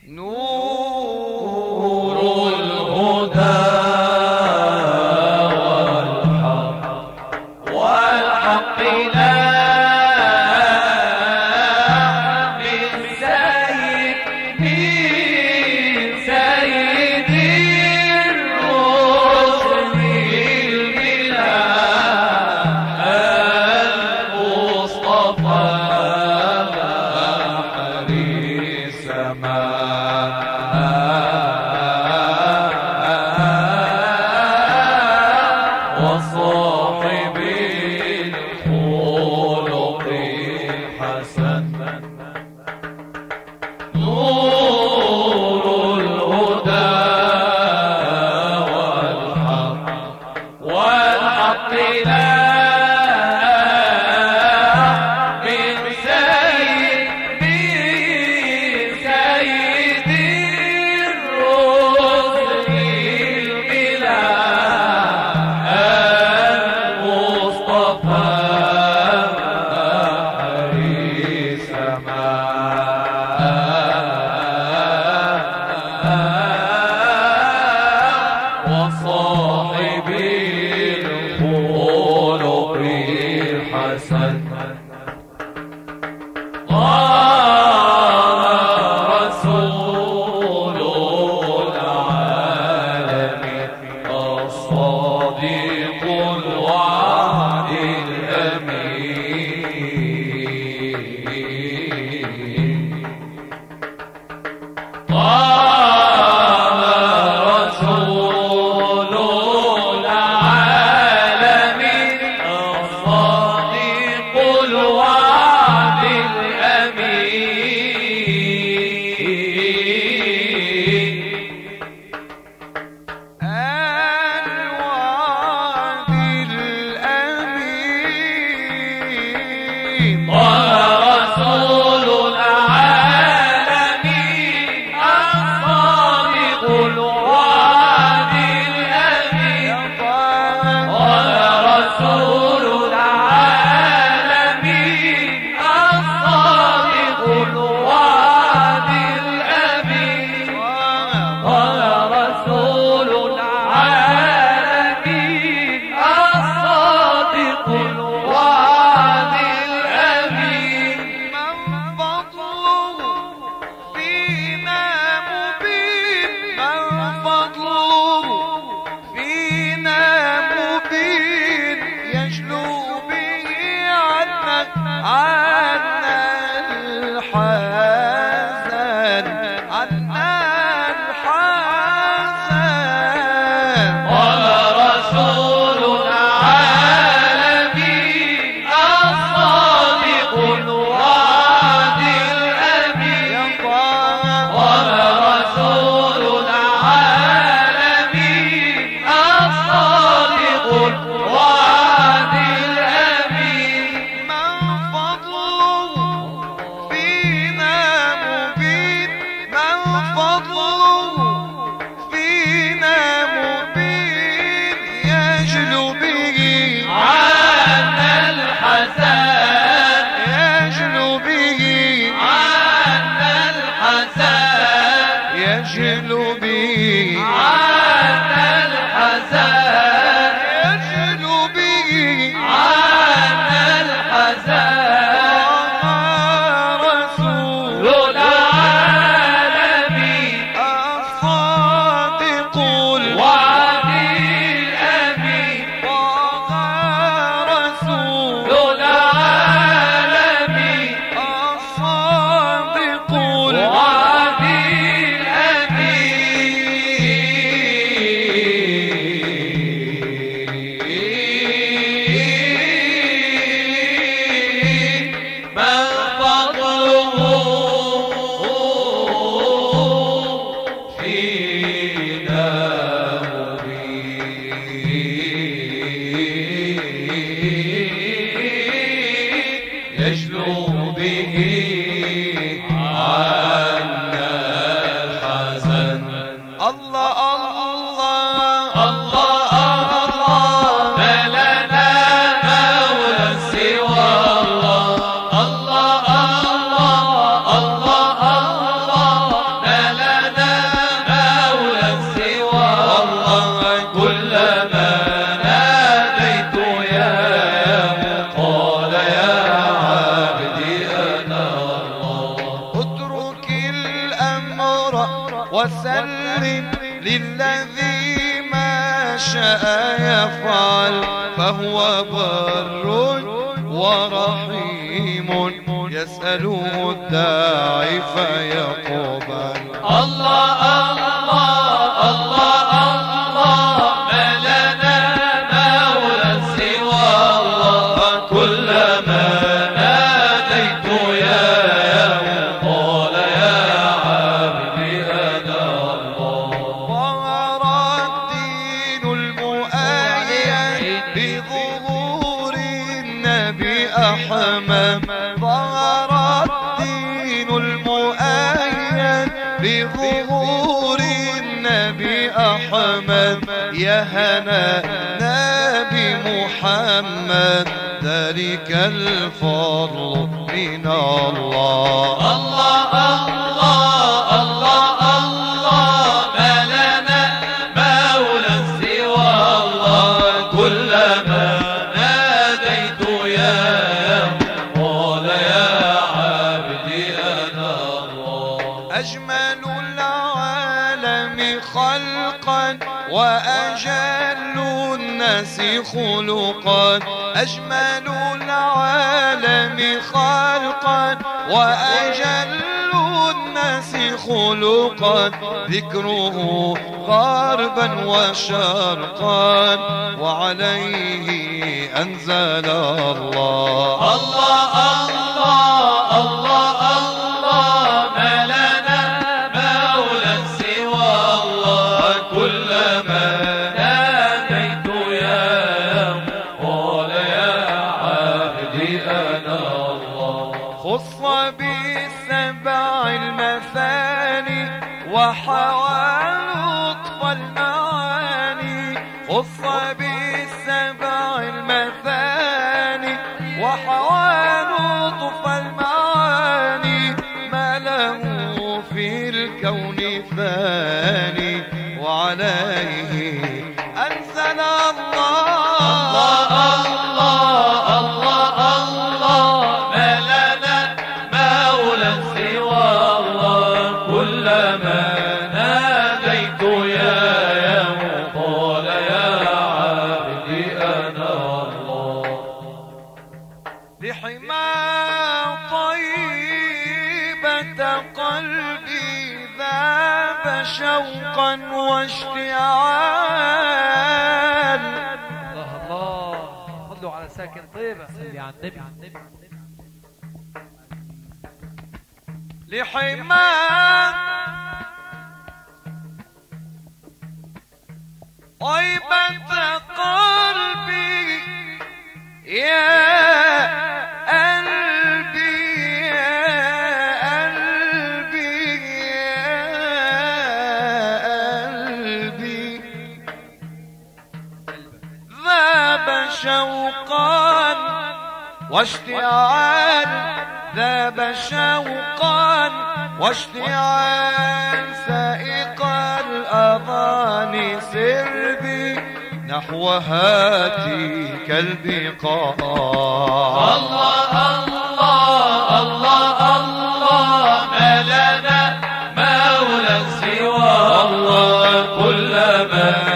نور الهدى والحق لا من سيد الرسل الإله المصطفى بحر السماء وصاحب الخلق الحسن نور الهدى والحق لا من سيد الرسل الإله المصطفى بحر السماء وصاحب الخلق الحسن رسول العالمين الصادق الوعد الأمين رسول العالمين الصادق الوعد الأمين ورسول العالمين وسلم للذي ما شاء يفعل فهو بر ورحيم يسأله الداعي فيقبل. الله الله الله الله ما لنا مولى سوى الله كلما ناديت يا قال يا عبدي أنا الله. ظهر الدين المؤيد بظهور النبي أحمد. ظهر الدين المؤيد بظهور النبي أحمد. يا هنا نبي محمد ذلك الفضل من الله. الله الله الله الله ما لنا مولى سوى الله كلما ناديت يا قال يا عبدي أنا الله. أجمل العالم خلقا وأجل الناس خلقا. أجمل العالم خلقا وأجل الناس خلقا. ذكره غربا وشرقا وعليه أنزل الله. الله الله الله الله ما لنا مولى سوى الله كلما ناديت يا قال يا عبدي أنا الله. خص بالسبع المثاني وحوى لطف المعاني. خص بالسبع المثاني وحوى لطف المعاني. ما له في الكون ثاني وعليه أنزل الله. الله الله الله ما لنا مولى سوى الله كلما ناديت يا قال يا عبدي أنا الله. لحما طيبة قلبي ذاب شوقا واشتعال. الله الله صلوا على ساكن طيبة. صلي على النبي. لحما طيبة قلبي يا قلبي يا قلبي يا قلبي ذاب شوقا واشتعال. ذاب شوقا واشتعال. سائق الأذان سربي نحو هاتيك البقاع. الله الله الله الله ما لنا مولى سوى الله كلما